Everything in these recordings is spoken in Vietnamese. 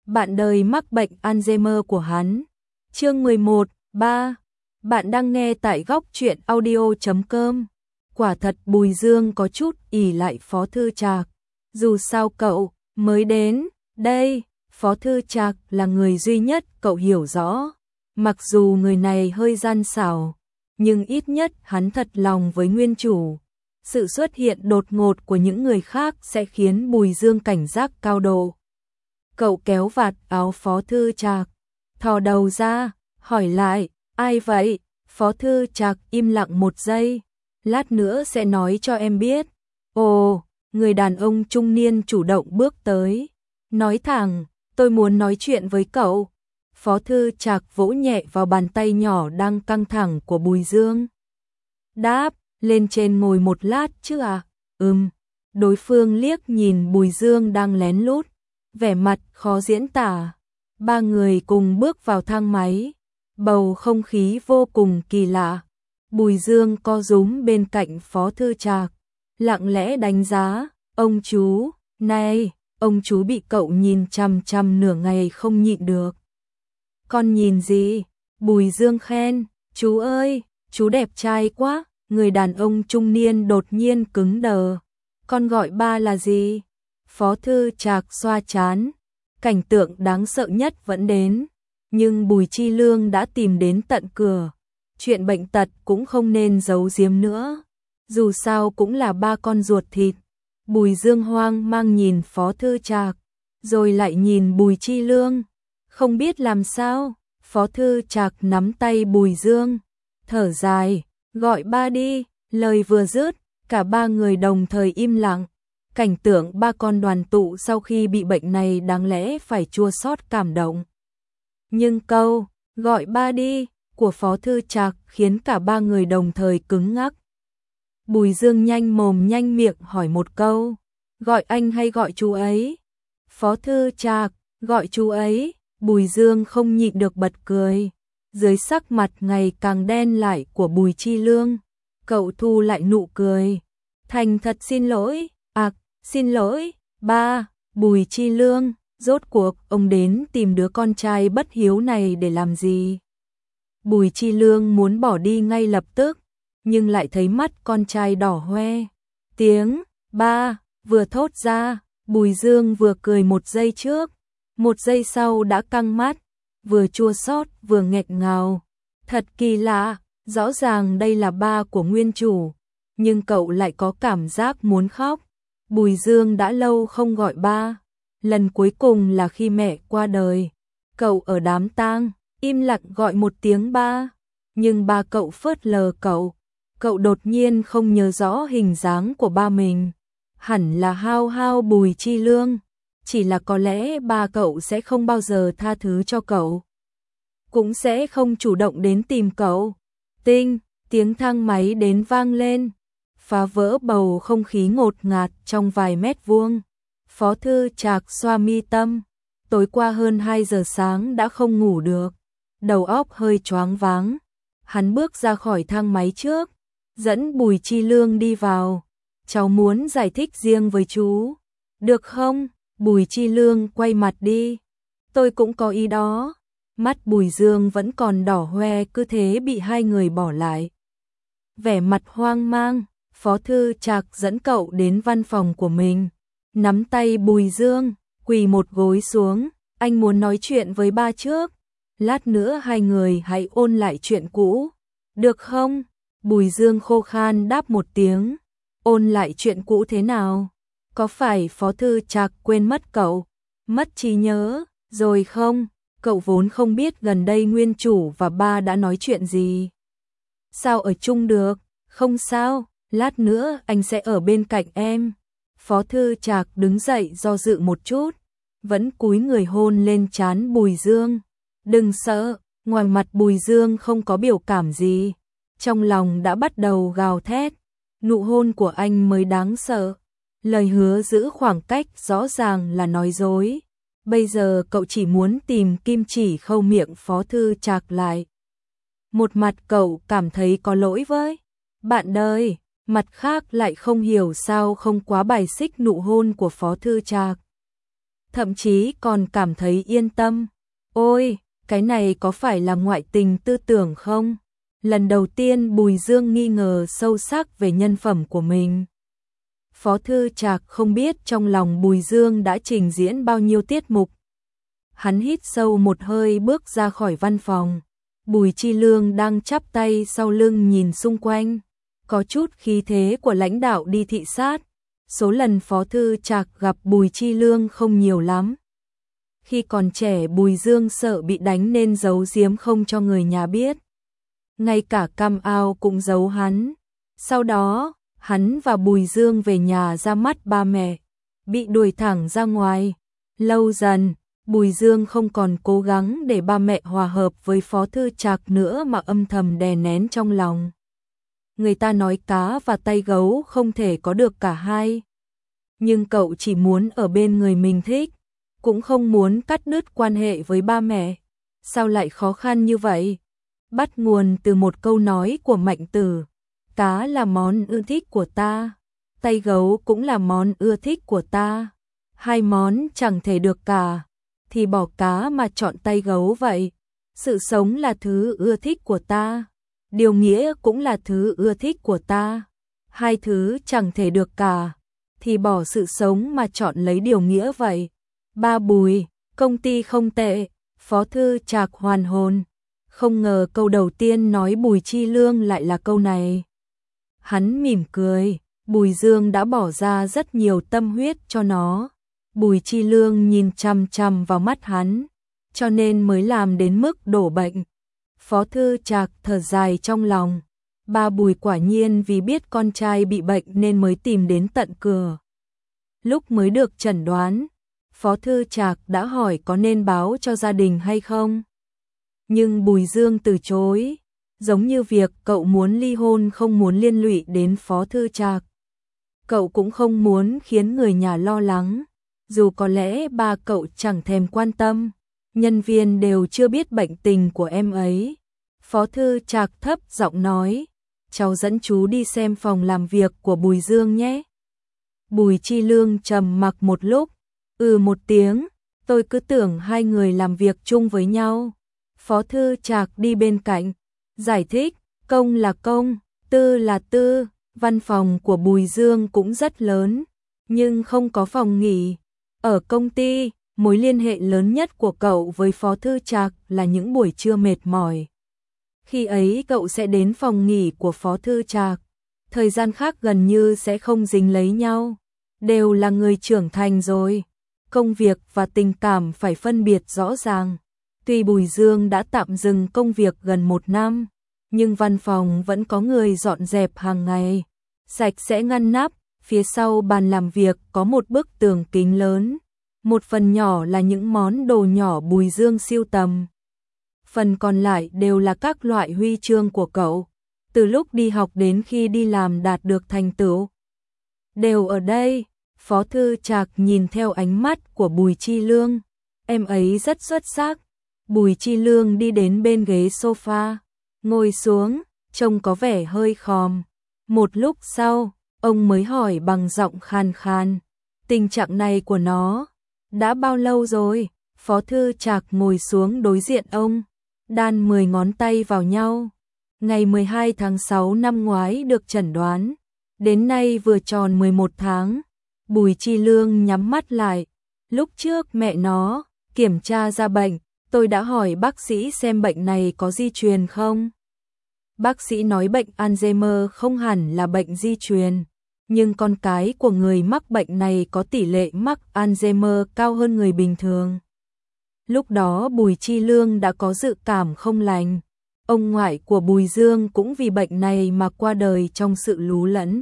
bạn đời mắc bệnh Alzheimer của hắn. Chương 11, 3. Bạn đang nghe tại góc truyện audio.com. Quả thật Bùi Dương có chút ỷ lại Phó Thư Trạc. Dù sao cậu mới đến đây, Phó Thư Trạc là người duy nhất cậu hiểu rõ. Mặc dù người này hơi gian xảo, nhưng ít nhất hắn thật lòng với nguyên chủ. Sự xuất hiện đột ngột của những người khác sẽ khiến Bùi Dương cảnh giác cao độ. Cậu kéo vạt áo Phó Thư Trạc, thò đầu ra, hỏi lại, ai vậy? Phó Thư Trạc im lặng một giây, lát nữa sẽ nói cho em biết. Ồ, người đàn ông trung niên chủ động bước tới, nói thẳng, tôi muốn nói chuyện với cậu. Phó Thư Trạc vỗ nhẹ vào bàn tay nhỏ đang căng thẳng của Bùi Dương. Đáp, lên trên ngồi một lát chứ à? Đối phương liếc nhìn Bùi Dương đang lén lút, vẻ mặt khó diễn tả. Ba người cùng bước vào thang máy, bầu không khí vô cùng kỳ lạ. Bùi Dương co rúm bên cạnh Phó Thư Trạc, lặng lẽ đánh giá, ông chú, này, ông chú bị cậu nhìn chằm chằm nửa ngày không nhịn được. Con nhìn gì? Bùi Dương khen, chú ơi, chú đẹp trai quá. Người đàn ông trung niên đột nhiên cứng đờ. Con gọi ba là gì? Phó Thư Trạc xoa trán. Cảnh tượng đáng sợ nhất vẫn đến. Nhưng Bùi Chi Lương đã tìm đến tận cửa. Chuyện bệnh tật cũng không nên giấu giếm nữa. Dù sao cũng là ba con ruột thịt. Bùi Dương hoang mang nhìn Phó Thư Trạc, rồi lại nhìn Bùi Chi Lương. Không biết làm sao, Phó Thư Trạc nắm tay Bùi Dương, thở dài, gọi ba đi. Lời vừa dứt, cả ba người đồng thời im lặng. Cảnh tượng ba con đoàn tụ sau khi bị bệnh này đáng lẽ phải chua xót cảm động. Nhưng câu, gọi ba đi, của Phó Thư Trạc khiến cả ba người đồng thời cứng ngắc. Bùi Dương nhanh mồm nhanh miệng hỏi một câu, gọi anh hay gọi chú ấy? Phó Thư Trạc, gọi chú ấy. Bùi Dương không nhịn được bật cười. Dưới sắc mặt ngày càng đen lại của Bùi Chi Lương, cậu thu lại nụ cười. Thành thật xin lỗi, xin lỗi, ba. Bùi Chi Lương, rốt cuộc ông đến tìm đứa con trai bất hiếu này để làm gì? Bùi Chi Lương muốn bỏ đi ngay lập tức, nhưng lại thấy mắt con trai đỏ hoe. Tiếng ba vừa thốt ra, Bùi Dương vừa cười một giây trước, một giây sau đã căng mắt, vừa chua xót vừa nghẹt ngào. Thật kỳ lạ, rõ ràng đây là ba của nguyên chủ, nhưng cậu lại có cảm giác muốn khóc. Bùi Dương đã lâu không gọi ba, lần cuối cùng là khi mẹ qua đời. Cậu ở đám tang, im lặng gọi một tiếng ba, nhưng ba cậu phớt lờ cậu. Cậu đột nhiên không nhớ rõ hình dáng của ba mình, hẳn là Hao Hao Bùi Chi Lương. Chỉ là có lẽ ba cậu sẽ không bao giờ tha thứ cho cậu, cũng sẽ không chủ động đến tìm cậu. Tinh, tiếng thang máy đến vang lên, phá vỡ bầu không khí ngột ngạt trong vài mét vuông. Phó Thư Trạc xoa mi tâm, tối qua hơn 2 giờ sáng đã không ngủ được, đầu óc hơi choáng váng. Hắn bước ra khỏi thang máy trước, dẫn Bùi Chi Lương đi vào. Cháu muốn giải thích riêng với chú, được không? Bùi Chi Lương quay mặt đi. Tôi cũng có ý đó. Mắt Bùi Dương vẫn còn đỏ hoe, cứ thế bị hai người bỏ lại. Vẻ mặt hoang mang, Phó Thư Trạc dẫn cậu đến văn phòng của mình, nắm tay Bùi Dương, quỳ một gối xuống. Anh muốn nói chuyện với ba trước, lát nữa hai người hãy ôn lại chuyện cũ, được không? Bùi Dương khô khan đáp một tiếng. Ôn lại chuyện cũ thế nào? Có phải Phó Thư Trạc quên mất cậu, mất trí nhớ rồi không? Cậu vốn không biết gần đây nguyên chủ và ba đã nói chuyện gì. Sao ở chung được? Không sao, lát nữa anh sẽ ở bên cạnh em. Phó Thư Trạc đứng dậy do dự một chút, vẫn cúi người hôn lên trán Bùi Dương. Đừng sợ. Ngoài mặt Bùi Dương không có biểu cảm gì, trong lòng đã bắt đầu gào thét. Nụ hôn của anh mới đáng sợ. Lời hứa giữ khoảng cách rõ ràng là nói dối. Bây giờ cậu chỉ muốn tìm kim chỉ khâu miệng Phó Thư Trạc lại. Một mặt cậu cảm thấy có lỗi với bạn đời, mặt khác lại không hiểu sao không quá bài xích nụ hôn của Phó Thư Trạc. thậm chí còn cảm thấy yên tâm. Ôi, cái này có phải là ngoại tình tư tưởng không? Lần đầu tiên Bùi Dương nghi ngờ sâu sắc về nhân phẩm của mình. Phó Thư Trạc không biết trong lòng Bùi Dương đã trình diễn bao nhiêu tiết mục. Hắn hít sâu một hơi bước ra khỏi văn phòng. Bùi Chi Lương đang chắp tay sau lưng nhìn xung quanh. Có chút khí thế của lãnh đạo đi thị sát. Số lần Phó Thư Trạc gặp Bùi Chi Lương không nhiều lắm. Khi còn trẻ Bùi Dương sợ bị đánh nên giấu giếm không cho người nhà biết. Ngay cả Cam Ao cũng giấu hắn. Sau đó, hắn và Bùi Dương về nhà ra mắt ba mẹ, bị đuổi thẳng ra ngoài. Lâu dần, Bùi Dương không còn cố gắng để ba mẹ hòa hợp với Phó Thư Trạc nữa mà âm thầm đè nén trong lòng. Người ta nói cá và tay gấu không thể có được cả hai. Nhưng cậu chỉ muốn ở bên người mình thích, cũng không muốn cắt đứt quan hệ với ba mẹ. Sao lại khó khăn như vậy? Bắt nguồn từ một câu nói của Mạnh Tử. Cá là món ưa thích của ta, tay gấu cũng là món ưa thích của ta. Hai món chẳng thể được cả, thì bỏ cá mà chọn tay gấu vậy. Sự sống là thứ ưa thích của ta, điều nghĩa cũng là thứ ưa thích của ta. Hai thứ chẳng thể được cả, thì bỏ sự sống mà chọn lấy điều nghĩa vậy. Ba Bùi, công ty không tệ. Phó Thư Trạc hoàn hồn. Không ngờ câu đầu tiên nói Bùi Chi Lương lại là câu này. Hắn mỉm cười, Bùi Dương đã bỏ ra rất nhiều tâm huyết cho nó. Bùi Chi Lương nhìn chằm chằm vào mắt hắn, cho nên mới làm đến mức đổ bệnh. Phó Thư Trạc thở dài trong lòng. Ba Bùi quả nhiên vì biết con trai bị bệnh nên mới tìm đến tận cửa. Lúc mới được chẩn đoán, Phó Thư Trạc đã hỏi có nên báo cho gia đình hay không. Nhưng Bùi Dương từ chối, giống như việc cậu muốn ly hôn không muốn liên lụy đến Phó Thư Trạc. Cậu cũng không muốn khiến người nhà lo lắng, dù có lẽ ba cậu chẳng thèm quan tâm, nhân viên đều chưa biết bệnh tình của em ấy. Phó Thư Trạc thấp giọng nói, cháu dẫn chú đi xem phòng làm việc của Bùi Dương nhé. Bùi Chi Lương trầm mặc một lúc, một tiếng, tôi cứ tưởng hai người làm việc chung với nhau. Phó Thư Trạc đi bên cạnh, giải thích, công là công, tư là tư. Văn phòng của Bùi Dương cũng rất lớn, nhưng không có phòng nghỉ. Ở công ty, mối liên hệ lớn nhất của cậu với Phó Thư Trạc là những buổi trưa mệt mỏi. Khi ấy cậu sẽ đến phòng nghỉ của Phó Thư Trạc, thời gian khác gần như sẽ không dính lấy nhau, đều là người trưởng thành rồi. Công việc và tình cảm phải phân biệt rõ ràng. Tuy Bùi Dương đã tạm dừng công việc gần 1 năm, nhưng văn phòng vẫn có người dọn dẹp hàng ngày, sạch sẽ ngăn nắp. Phía sau bàn làm việc có một bức tường kính lớn, một phần nhỏ là những món đồ nhỏ Bùi Dương sưu tầm. Phần còn lại đều là các loại huy chương của cậu, từ lúc đi học đến khi đi làm đạt được thành tựu. Đều ở đây. Phó Thư Trạc nhìn theo ánh mắt của Bùi Chi Lương, em ấy rất xuất sắc. Bùi Chi Lương đi đến bên ghế sofa, ngồi xuống, trông có vẻ hơi khom. Một lúc sau, ông mới hỏi bằng giọng khan khan, tình trạng này của nó đã bao lâu rồi? Phó Thư Trạc ngồi xuống đối diện ông, đan 10 ngón tay vào nhau. Ngày 12 tháng 6 năm ngoái được chẩn đoán, đến nay vừa tròn 11 tháng. Bùi Chi Lương nhắm mắt lại. Lúc trước mẹ nó kiểm tra ra bệnh, tôi đã hỏi bác sĩ xem bệnh này có di truyền không. Bác sĩ nói bệnh Alzheimer không hẳn là bệnh di truyền, nhưng con cái của người mắc bệnh này có tỷ lệ mắc Alzheimer cao hơn người bình thường. Lúc đó Bùi Chi Lương đã có dự cảm không lành. Ông ngoại của Bùi Dương cũng vì bệnh này mà qua đời trong sự lú lẫn.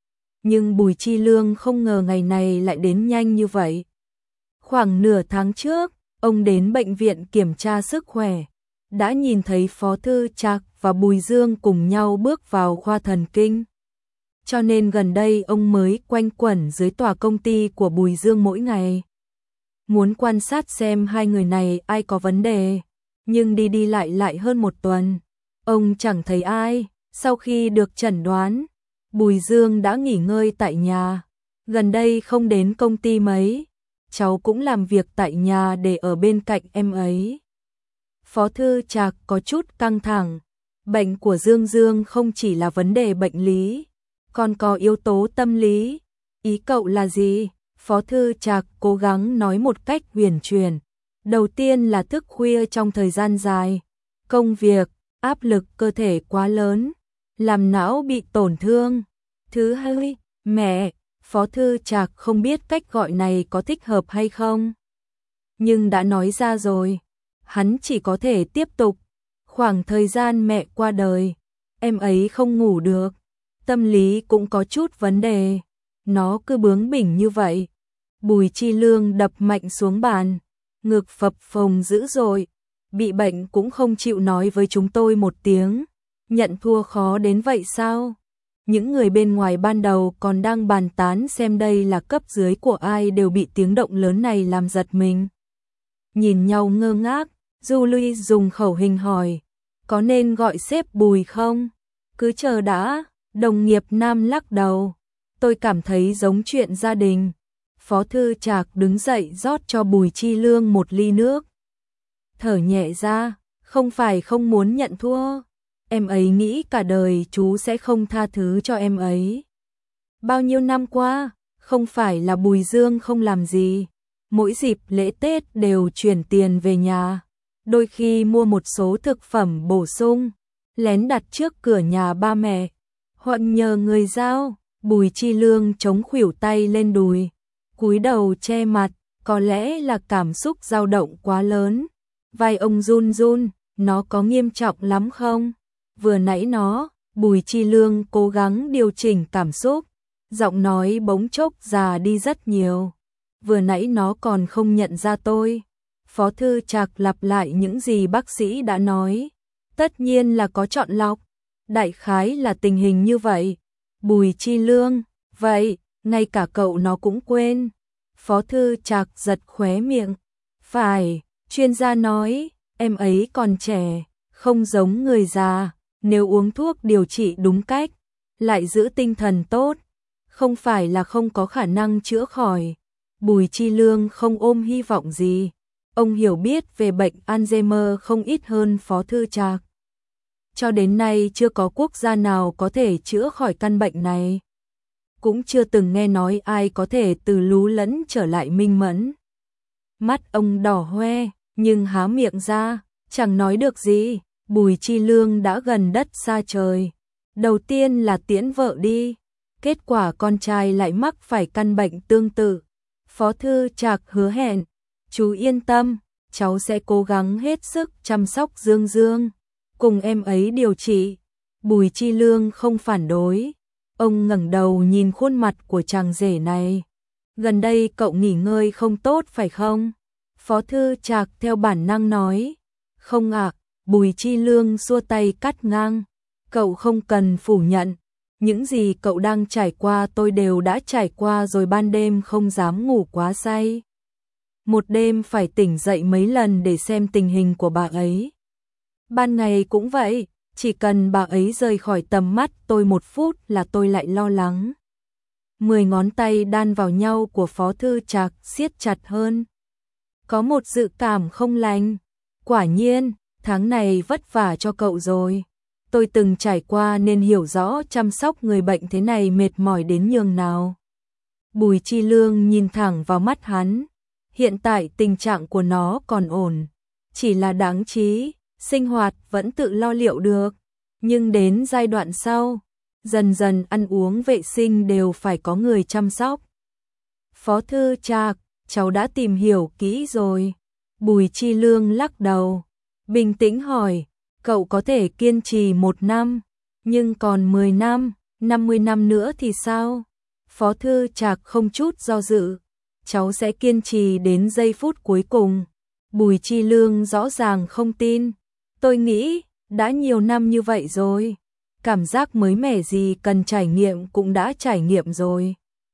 Nhưng Bùi Chi Lương không ngờ ngày này lại đến nhanh như vậy. Khoảng nửa tháng trước, ông đến bệnh viện kiểm tra sức khỏe, đã nhìn thấy Phó Thư Trạc và Bùi Dương cùng nhau bước vào khoa thần kinh. Cho nên gần đây ông mới quanh quẩn dưới tòa công ty của Bùi Dương mỗi ngày. Muốn quan sát xem hai người này ai có vấn đề, nhưng đi đi lại lại hơn 1 tuần, ông chẳng thấy ai. Sau khi được chẩn đoán, Bùi Dương đã nghỉ ngơi tại nhà, gần đây không đến công ty mấy. cháu cũng làm việc tại nhà để ở bên cạnh em ấy. Phó Thư Trạc có chút căng thẳng. Bệnh của Dương Dương không chỉ là vấn đề bệnh lý, còn có yếu tố tâm lý. Ý cậu là gì? Phó Thư Trạc cố gắng nói một cách huyền chuyển. Đầu tiên là thức khuya trong thời gian dài, công việc, áp lực cơ thể quá lớn, làm não bị tổn thương. Thứ hai, mẹ, Phó Thư Trạc không biết cách gọi này có thích hợp hay không. Nhưng đã nói ra rồi, hắn chỉ có thể tiếp tục. Khoảng thời gian mẹ qua đời, em ấy không ngủ được, tâm lý cũng có chút vấn đề, nó cứ bướng bỉnh như vậy. Bùi Chi Lương đập mạnh xuống bàn, ngực phập phồng dữ dội, bị bệnh cũng không chịu nói với chúng tôi một tiếng, nhận thua khó đến vậy sao? Những người bên ngoài ban đầu còn đang bàn tán xem đây là cấp dưới của ai đều bị tiếng động lớn này làm giật mình. Nhìn nhau ngơ ngác, Julie dùng khẩu hình hỏi, có nên gọi sếp Bùi không? Cứ chờ đã, đồng nghiệp nam lắc đầu, tôi cảm thấy giống chuyện gia đình. Phó Thư Trạc đứng dậy rót cho Bùi Chi Lương một ly nước. Thở nhẹ ra, không phải không muốn nhận thua. Em ấy nghĩ cả đời chú sẽ không tha thứ cho em ấy. Bao nhiêu năm qua, không phải là Bùi Dương không làm gì. Mỗi dịp lễ Tết đều chuyển tiền về nhà. Đôi khi mua một số thực phẩm bổ sung, lén đặt trước cửa nhà ba mẹ. Hoặc nhờ người giao. Bùi Chi Lương chống khuỷu tay lên đùi, cúi đầu che mặt, có lẽ là cảm xúc dao động quá lớn. Vai ông run run, nó có nghiêm trọng lắm không? Vừa nãy Bùi Chi Lương cố gắng điều chỉnh cảm xúc, giọng nói bỗng chốc già đi rất nhiều. Vừa nãy nó còn không nhận ra tôi. Phó Thư Trạc lặp lại những gì bác sĩ đã nói. Tất nhiên là có chọn lọc, đại khái là tình hình như vậy. Bùi Chi Lương, vậy, ngay cả cậu nó cũng quên. Phó Thư Trạc giật khóe miệng. Phải, chuyên gia nói, em ấy còn trẻ, không giống người già, nếu uống thuốc điều trị đúng cách, lại giữ tinh thần tốt, không phải là không có khả năng chữa khỏi. Bùi Chi Lương không ôm hy vọng gì. Ông hiểu biết về bệnh Alzheimer không ít hơn Phó Thư Trạc. Cho đến nay chưa có quốc gia nào có thể chữa khỏi căn bệnh này. Cũng chưa từng nghe nói ai có thể từ lú lẫn trở lại minh mẫn. Mắt ông đỏ hoe, nhưng há miệng ra, chẳng nói được gì. Bùi Chi Lương đã gần đất xa trời. Đầu tiên là tiễn vợ đi, kết quả con trai lại mắc phải căn bệnh tương tự. Phó Thư Trạc hứa hẹn, chú yên tâm, cháu sẽ cố gắng hết sức chăm sóc Dương Dương, cùng em ấy điều trị. Bùi Chi Lương không phản đối. Ông ngẩng đầu nhìn khuôn mặt của chàng rể này. Gần đây cậu nghỉ ngơi không tốt phải không? Phó Thư Trạc theo bản năng nói. Không ạ. Bùi Chi Lương xua tay cắt ngang. Cậu không cần phủ nhận. Những gì cậu đang trải qua tôi đều đã trải qua rồi. Ban đêm không dám ngủ quá say. Một đêm phải tỉnh dậy mấy lần để xem tình hình của bà ấy. Ban ngày cũng vậy, chỉ cần bà ấy rời khỏi tầm mắt tôi một phút là tôi lại lo lắng. 10 ngón tay đan vào nhau của Phó Thư Trạc siết chặt hơn. Có một dự cảm không lành. Quả nhiên, tháng này vất vả cho cậu rồi. Tôi từng trải qua nên hiểu rõ chăm sóc người bệnh thế này mệt mỏi đến nhường nào. Bùi Chi Lương nhìn thẳng vào mắt hắn. Hiện tại tình trạng của nó còn ổn, chỉ là đáng trí, sinh hoạt vẫn tự lo liệu được. Nhưng đến giai đoạn sau, dần dần ăn uống vệ sinh đều phải có người chăm sóc. Phó Thư Trạc, cháu đã tìm hiểu kỹ rồi. Bùi Chi Lương lắc đầu, bình tĩnh hỏi, cậu có thể kiên trì 1 năm, nhưng còn 10 năm, 50 năm nữa thì sao? Phó Thư Trạc không chút do dự, cháu sẽ kiên trì đến giây phút cuối cùng. Bùi Chi Lương rõ ràng không tin. Tôi nghĩ, đã nhiều năm như vậy rồi. Cảm giác mới mẻ gì cần trải nghiệm cũng đã trải nghiệm rồi.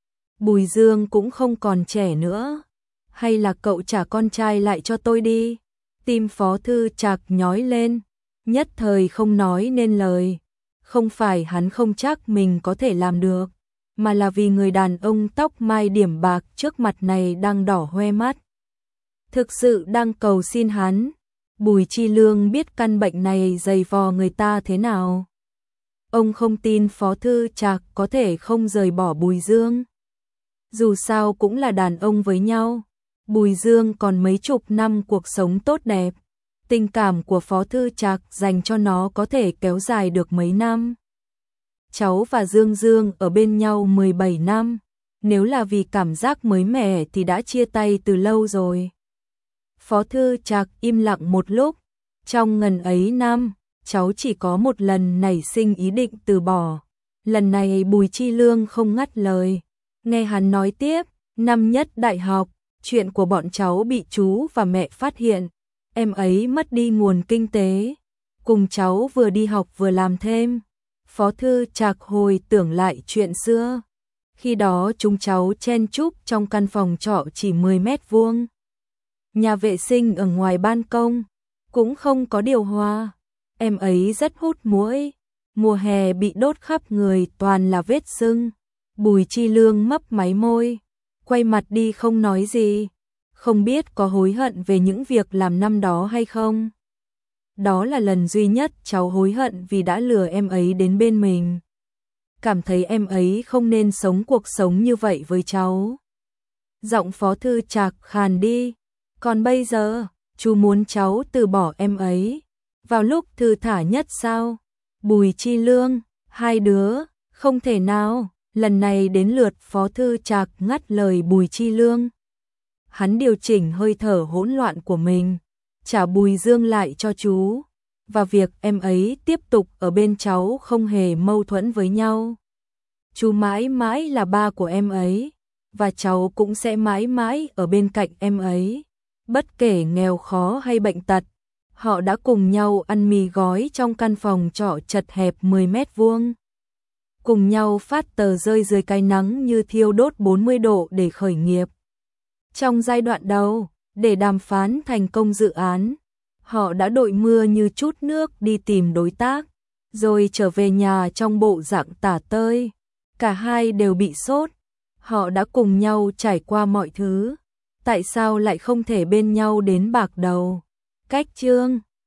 Bùi Dương cũng không còn trẻ nữa. Hay là cậu trả con trai lại cho tôi đi. Tim Phó Thư Trạc nhói lên. Nhất thời không nói nên lời. Không phải hắn không chắc mình có thể làm được. mà là vì người đàn ông tóc mai điểm bạc trước mặt này đang đỏ hoe mắt. Thực sự đang cầu xin hắn. Bùi Chi Lương biết căn bệnh này dày vò người ta thế nào. Ông không tin Phó Thư Trạc có thể không rời bỏ Bùi Dương. Dù sao cũng là đàn ông với nhau. Bùi Dương còn mấy chục năm cuộc sống tốt đẹp. Tình cảm của Phó Thư Trạc dành cho nó có thể kéo dài được mấy năm. Cháu và Dương Dương ở bên nhau 17 năm. Nếu là vì cảm giác mới mẻ thì đã chia tay từ lâu rồi. Phó Thư Trạc im lặng một lúc. Trong ngần ấy năm, cháu chỉ có một lần nảy sinh ý định từ bỏ. Lần này Bùi Chi Lương không ngắt lời. Nghe hắn nói tiếp, năm nhất đại học, chuyện của bọn cháu bị chú và mẹ phát hiện. Em ấy mất đi nguồn kinh tế. Cùng cháu vừa đi học vừa làm thêm. Phó Thư Trạc hồi tưởng lại chuyện xưa. Khi đó chúng cháu chen chúc trong căn phòng trọ chỉ 10 mét vuông. Nhà vệ sinh ở ngoài ban công, cũng không có điều hòa. Em ấy rất hút muỗi. Mùa hè bị đốt khắp người toàn là vết sưng. Bùi Chi Lương mấp máy môi, quay mặt đi không nói gì. Không biết có hối hận về những việc làm năm đó hay không? Đó là lần duy nhất cháu hối hận vì đã lừa em ấy đến bên mình. Cảm thấy em ấy không nên sống cuộc sống như vậy với cháu. Giọng Phó Thư Trạc khàn đi. Còn bây giờ, chú muốn cháu từ bỏ em ấy. Vào lúc thư thả nhất sao? Bùi Chi Lương, hai đứa, không thể nào. Lần này đến lượt Phó Thư Trạc ngắt lời Bùi Chi Lương. Hắn điều chỉnh hơi thở hỗn loạn của mình, trả Bùi Dương lại cho chú. Và việc em ấy tiếp tục ở bên cháu không hề mâu thuẫn với nhau. Chú mãi mãi là ba của em ấy, và cháu cũng sẽ mãi mãi ở bên cạnh em ấy. Bất kể nghèo khó hay bệnh tật, họ đã cùng nhau ăn mì gói trong căn phòng trọ chật hẹp 10 mét vuông. Cùng nhau phát tờ rơi dưới cái nắng như thiêu đốt 40 độ để khởi nghiệp. Trong giai đoạn đầu, để đàm phán thành công dự án, họ đã đội mưa như chút nước đi tìm đối tác, rồi trở về nhà trong bộ dạng tả tơi. Cả hai đều bị sốt. Họ đã cùng nhau trải qua mọi thứ. Tại sao lại không thể bên nhau đến bạc đầu? Cách chương